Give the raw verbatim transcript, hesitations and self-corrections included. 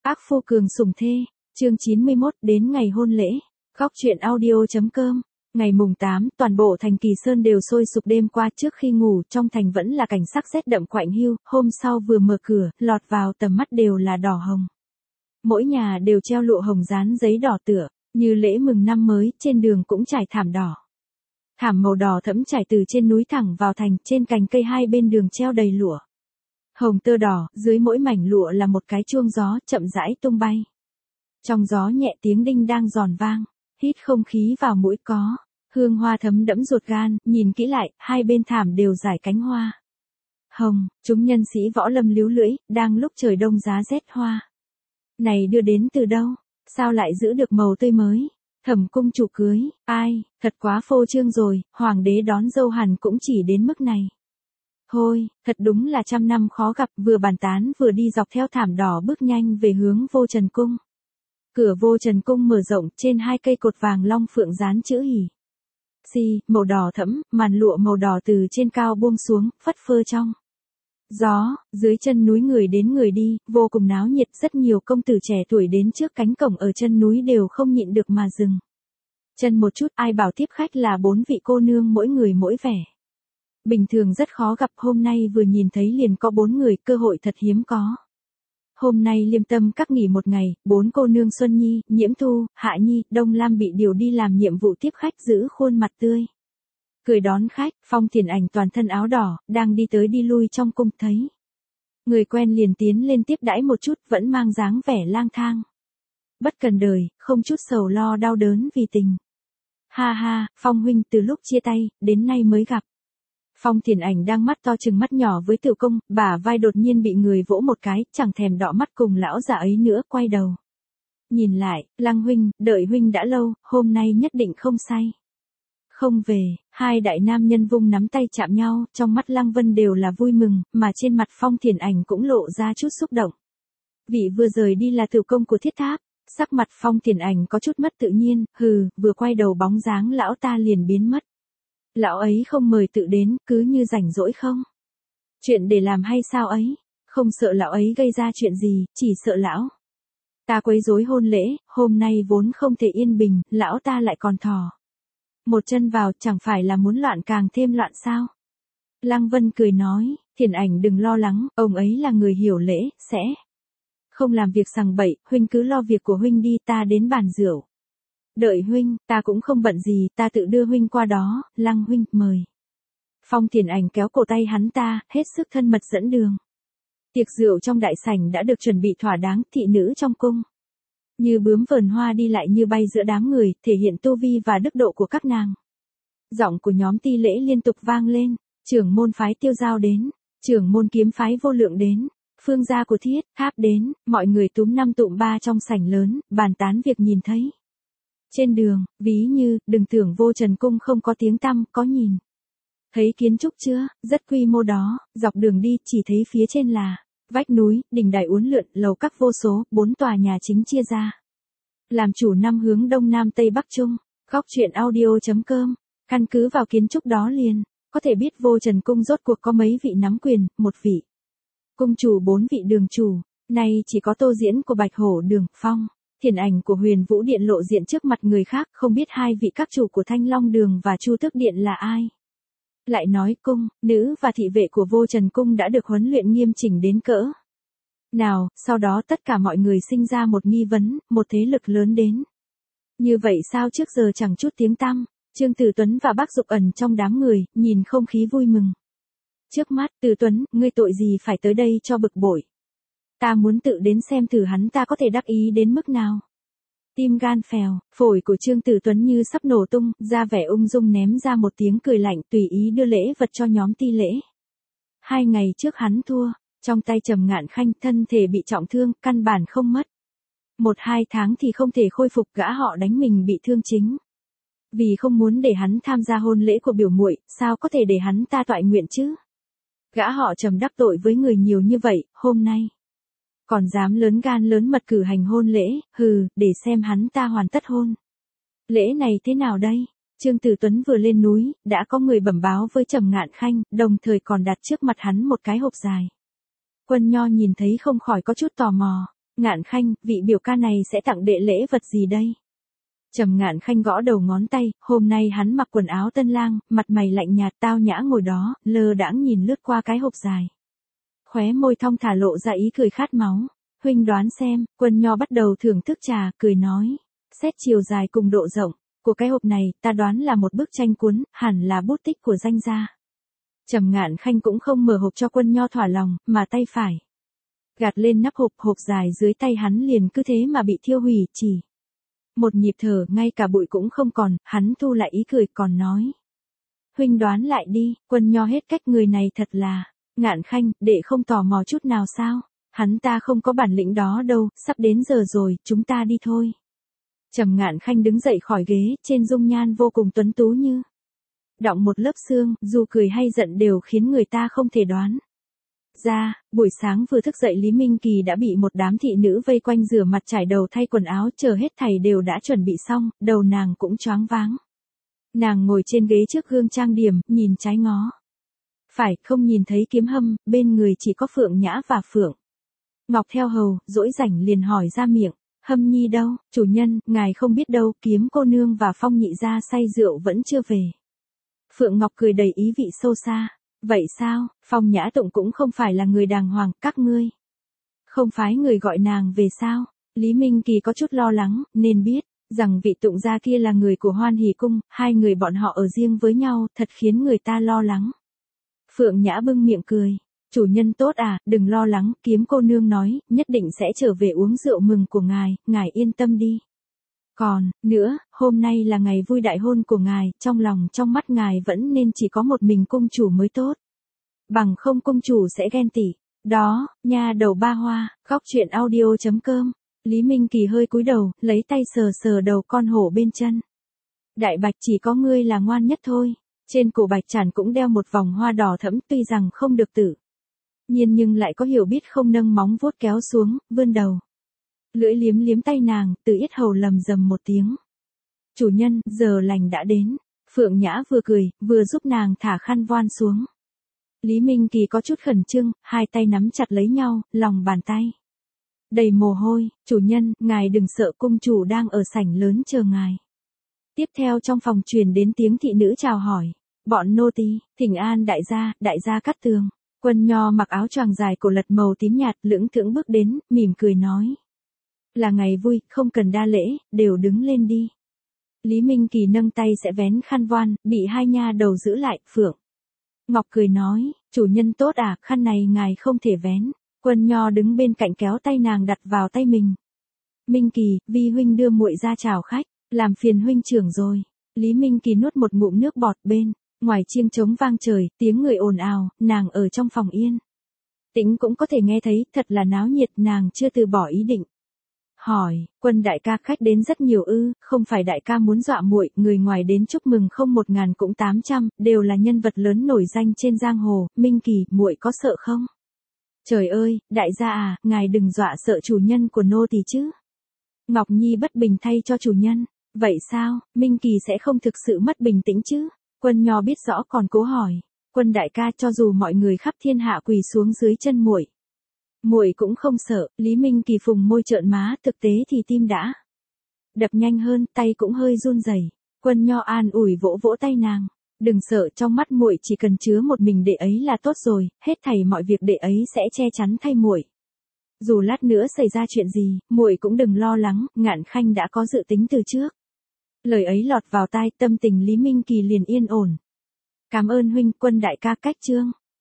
Ác phu cường sủng thê, chương chín mươi mốt, đến ngày hôn lễ. Góc truyện audio.com. Ngày mùng tám, toàn bộ thành Kỳ Sơn đều sôi sục. Đêm qua trước khi ngủ, trong thành vẫn là cảnh sắc rét đậm quạnh hiu, hôm sau vừa mở cửa, lọt vào tầm mắt đều là đỏ hồng. Mỗi nhà đều treo lụa hồng dán giấy đỏ tựa, như lễ mừng năm mới, trên đường cũng trải thảm đỏ. Thảm màu đỏ thẫm trải từ trên núi thẳng vào thành, trên cành cây hai bên đường treo đầy lụa. Hồng tơ đỏ, dưới mỗi mảnh lụa là một cái chuông gió, chậm rãi tung bay. Trong gió nhẹ tiếng đinh đang giòn vang, hít không khí vào mũi có, hương hoa thấm đẫm ruột gan, nhìn kỹ lại, hai bên thảm đều rải cánh hoa. Hồng, chúng nhân sĩ võ lâm líu lưỡi, đang lúc trời đông giá rét hoa. Này đưa đến từ đâu, sao lại giữ được màu tươi mới? Thẩm cung chủ cưới, ai, thật quá phô trương rồi, hoàng đế đón dâu hẳn cũng chỉ đến mức này. Thôi, thật đúng là trăm năm khó gặp, vừa bàn tán vừa đi dọc theo thảm đỏ bước nhanh về hướng Vô Trần Cung. Cửa Vô Trần Cung mở rộng, trên hai cây cột vàng long phượng dán chữ hỉ. Xi, màu đỏ thẫm, màn lụa màu đỏ từ trên cao buông xuống, phất phơ trong gió, dưới chân núi người đến người đi, vô cùng náo nhiệt, rất nhiều công tử trẻ tuổi đến trước cánh cổng ở chân núi đều không nhịn được mà dừng chân một chút, ai bảo tiếp khách là bốn vị cô nương mỗi người mỗi vẻ. Bình thường rất khó gặp, hôm nay vừa nhìn thấy liền có bốn người, cơ hội thật hiếm có. Hôm nay Liêm Tâm các nghỉ một ngày, bốn cô nương Xuân Nhi, Nhiễm Thu, Hạ Nhi, Đông Lam bị điều đi làm nhiệm vụ tiếp khách, giữ khuôn mặt tươi cười đón khách. Phong Thiền Ảnh toàn thân áo đỏ, đang đi tới đi lui trong cung, thấy người quen liền tiến lên tiếp đãi một chút, vẫn mang dáng vẻ lang thang. Bất cần đời, không chút sầu lo đau đớn vì tình. Ha ha, Phong huynh, từ lúc chia tay, đến nay mới gặp. Phong Thiền Ảnh đang mắt to chừng mắt nhỏ với Tiểu Công, bả vai đột nhiên bị người vỗ một cái, chẳng thèm đọ mắt cùng lão già ấy nữa, quay đầu nhìn lại, Lăng huynh, đợi huynh đã lâu, hôm nay nhất định không say. Không về, hai đại nam nhân vung nắm tay chạm nhau, trong mắt Lăng Vân đều là vui mừng, mà trên mặt Phong Thiền Ảnh cũng lộ ra chút xúc động. Vị vừa rời đi là Tiểu Công của Thiết Tháp, sắc mặt Phong Thiền Ảnh có chút mất tự nhiên, hừ, vừa quay đầu bóng dáng lão ta liền biến mất. Lão ấy không mời tự đến, cứ như rảnh rỗi không chuyện để làm hay sao ấy, không sợ lão ấy gây ra chuyện gì, chỉ sợ lão ta quấy rối hôn lễ, hôm nay vốn không thể yên bình, lão ta lại còn thò một chân vào, chẳng phải là muốn loạn càng thêm loạn sao? Lăng Vân cười nói, Thiền Ảnh đừng lo lắng, ông ấy là người hiểu lễ, sẽ không làm việc sằng bậy, huynh cứ lo việc của huynh đi, ta đến bàn rượu. Đợi huynh, ta cũng không bận gì, ta tự đưa huynh qua đó, Lăng huynh, mời. Phong Thiền Ảnh kéo cổ tay hắn ta, hết sức thân mật dẫn đường. Tiệc rượu trong đại sảnh đã được chuẩn bị thỏa đáng, thị nữ trong cung như bướm vờn hoa đi lại như bay giữa đám người, thể hiện tu vi và đức độ của các nàng. Giọng của nhóm ti lễ liên tục vang lên, trưởng môn phái Tiêu Giao đến, trưởng môn kiếm phái Vô Lượng đến, phương gia của Thiết Tháp đến, mọi người túm năm tụm ba trong sảnh lớn, bàn tán việc nhìn thấy. Trên đường, ví như, đừng tưởng Vô Trần Cung không có tiếng tăm, có nhìn thấy kiến trúc chưa, rất quy mô đó, dọc đường đi chỉ thấy phía trên là vách núi, đỉnh đài uốn lượn, lầu các vô số, bốn tòa nhà chính chia ra làm chủ năm hướng đông nam tây bắc trung. Góc truyện audio.com. Căn cứ vào kiến trúc đó liền có thể biết Vô Trần Cung rốt cuộc có mấy vị nắm quyền, một vị cung chủ, bốn vị đường chủ. Nay chỉ có Tô Diễn của Bạch Hổ Đường, Phong Thiền Ảnh của Huyền Vũ Điện lộ diện trước mặt người khác, không biết hai vị các chủ của Thanh Long Đường và Chu Tước Điện là ai. Lại nói cung, nữ và thị vệ của Vô Trần Cung đã được huấn luyện nghiêm chỉnh đến cỡ nào, sau đó tất cả mọi người sinh ra một nghi vấn, một thế lực lớn đến. Như vậy sao trước giờ chẳng chút tiếng tăm, Trương Tử Tuấn và Bác Dục ẩn trong đám người, nhìn không khí vui mừng. Trước mắt, Tử Tuấn, ngươi tội gì phải tới đây cho bực bội. Ta muốn tự đến xem thử hắn ta có thể đắc ý đến mức nào. Tim gan phèo, phổi của Trương Tử Tuấn như sắp nổ tung, ra vẻ ung dung ném ra một tiếng cười lạnh, tùy ý đưa lễ vật cho nhóm ti lễ. Hai ngày trước hắn thua, trong tay Trầm Ngạn Khanh, thân thể bị trọng thương, căn bản không mất. Một hai tháng thì không thể khôi phục, gã họ đánh mình bị thương chính. Vì không muốn để hắn tham gia hôn lễ của biểu muội, sao có thể để hắn ta toại nguyện chứ? Gã họ Trầm đắc tội với người nhiều như vậy, hôm nay còn dám lớn gan lớn mật cử hành hôn lễ, hừ, để xem hắn ta hoàn tất hôn lễ này thế nào đây? Trương Tử Tuấn vừa lên núi, đã có người bẩm báo với Trầm Ngạn Khanh, đồng thời còn đặt trước mặt hắn một cái hộp dài. Quân Nho nhìn thấy không khỏi có chút tò mò, Ngạn Khanh, vị biểu ca này sẽ tặng đệ lễ vật gì đây? Trầm Ngạn Khanh gõ đầu ngón tay, hôm nay hắn mặc quần áo tân lang, mặt mày lạnh nhạt tao nhã ngồi đó, lơ đãng nhìn lướt qua cái hộp dài. Khóe môi thong thả lộ ra ý cười khát máu. Huynh đoán xem, Quân Nho bắt đầu thưởng thức trà, cười nói. Xét chiều dài cùng độ rộng của cái hộp này, ta đoán là một bức tranh cuốn, hẳn là bút tích của danh gia. Trầm Ngạn Khanh cũng không mở hộp cho Quân Nho thỏa lòng, mà tay phải gạt lên nắp hộp, hộp dài dưới tay hắn liền cứ thế mà bị thiêu hủy, chỉ một nhịp thở, ngay cả bụi cũng không còn, hắn thu lại ý cười còn nói. Huynh đoán lại đi, Quân Nho hết cách, người này thật là, Ngạn Khanh, đệ không tò mò chút nào sao? Hắn ta không có bản lĩnh đó đâu, sắp đến giờ rồi, chúng ta đi thôi. Trầm Ngạn Khanh đứng dậy khỏi ghế, trên dung nhan vô cùng tuấn tú như đọng một lớp sương, dù cười hay giận đều khiến người ta không thể đoán ra. Buổi sáng vừa thức dậy Lý Minh Kỳ đã bị một đám thị nữ vây quanh rửa mặt trải đầu thay quần áo, chờ hết thảy đều đã chuẩn bị xong, đầu nàng cũng choáng váng. Nàng ngồi trên ghế trước gương trang điểm, nhìn trái ngó phải, không nhìn thấy Kiếm Hâm, bên người chỉ có Phượng Nhã và Phượng Ngọc theo hầu, dỗi rảnh liền hỏi ra miệng. Hâm nhi đâu? Chủ nhân, ngài không biết đâu, Kiếm cô nương và Phong nhị gia say rượu vẫn chưa về. Phượng Ngọc cười đầy ý vị sâu xa. Vậy sao? Phong Nhã Tụng cũng không phải là người đàng hoàng, các ngươi không phái người gọi nàng về sao? Lý Minh Kỳ có chút lo lắng, nên biết rằng vị Tụng gia kia là người của Hoan Hỷ cung, hai người bọn họ ở riêng với nhau, thật khiến người ta lo lắng. Phượng Nhã bưng miệng cười. Chủ nhân tốt à, đừng lo lắng, Kiếm cô nương nói, nhất định sẽ trở về uống rượu mừng của ngài, ngài yên tâm đi. Còn, nữa, hôm nay là ngày vui đại hôn của ngài, trong lòng trong mắt ngài vẫn nên chỉ có một mình cung chủ mới tốt. Bằng không cung chủ sẽ ghen tị. Đó, nha đầu ba hoa, khóc chuyện audio chấm com. Lý Minh Kỳ hơi cúi đầu, lấy tay sờ sờ đầu con hổ bên chân. Đại Bạch, chỉ có ngươi là ngoan nhất thôi. Trên cổ Bạch Tràn cũng đeo một vòng hoa đỏ thẫm, tuy rằng không được tự nhiên nhưng lại có hiểu biết không, nâng móng vuốt kéo xuống, vươn đầu. Lưỡi liếm liếm tay nàng, từ yết hầu lầm rầm một tiếng. Chủ nhân, giờ lành đã đến. Phượng Nhã vừa cười, vừa giúp nàng thả khăn voan xuống. Lý Minh Kỳ có chút khẩn trương, hai tay nắm chặt lấy nhau, lòng bàn tay đầy mồ hôi. Chủ nhân, ngài đừng sợ, cung chủ đang ở sảnh lớn chờ ngài. Tiếp theo trong phòng truyền đến tiếng thị nữ chào hỏi. Bọn nô tỳ, thỉnh an đại gia, đại gia Cát Tường. Quân Nho mặc áo choàng dài cổ lật màu tím nhạt, lững thững bước đến, mỉm cười nói. Là ngày vui, không cần đa lễ, đều đứng lên đi. Lý Minh Kỳ nâng tay sẽ vén khăn voan, bị hai nha đầu giữ lại. Phượng Ngọc cười nói, chủ nhân tốt à, khăn này ngài không thể vén. Quân Nho đứng bên cạnh kéo tay nàng đặt vào tay mình. Minh Kỳ, vi huynh đưa muội ra chào khách, làm phiền huynh trưởng rồi. Lý Minh Kỳ nuốt một ngụm nước bọt. Bên ngoài chiêng trống vang trời, tiếng người ồn ào, nàng ở trong phòng yên tĩnh cũng có thể nghe thấy, thật là náo nhiệt. Nàng chưa từ bỏ ý định hỏi, Quân đại ca, khách đến rất nhiều ư? Không phải đại ca muốn dọa muội, người ngoài đến chúc mừng không một ngàn cũng tám trăm, đều là nhân vật lớn nổi danh trên giang hồ. Minh Kỳ, muội có sợ không? Trời ơi, đại gia à, ngài đừng dọa sợ chủ nhân của nô tỳ chứ. Ngọc Nhi bất bình thay cho chủ nhân. Vậy sao, Minh Kỳ sẽ không thực sự mất bình tĩnh chứ? Quân Nho biết rõ còn cố hỏi. Quân đại ca, cho dù mọi người khắp thiên hạ quỳ xuống dưới chân muội, muội cũng không sợ. Lý Minh Kỳ phùng môi trợn má, thực tế thì tim đã đập nhanh hơn, tay cũng hơi run rẩy. Quân Nho an ủi vỗ vỗ tay nàng. Đừng sợ, trong mắt muội chỉ cần chứa một mình đệ ấy là tốt rồi, hết thảy mọi việc đệ ấy sẽ che chắn thay muội. Dù lát nữa xảy ra chuyện gì, muội cũng đừng lo lắng, Ngạn Khanh đã có dự tính từ trước. Lời ấy lọt vào tai, tâm tình Lý Minh Kỳ liền yên ổn. Cảm ơn huynh. Quân đại ca, cách chương.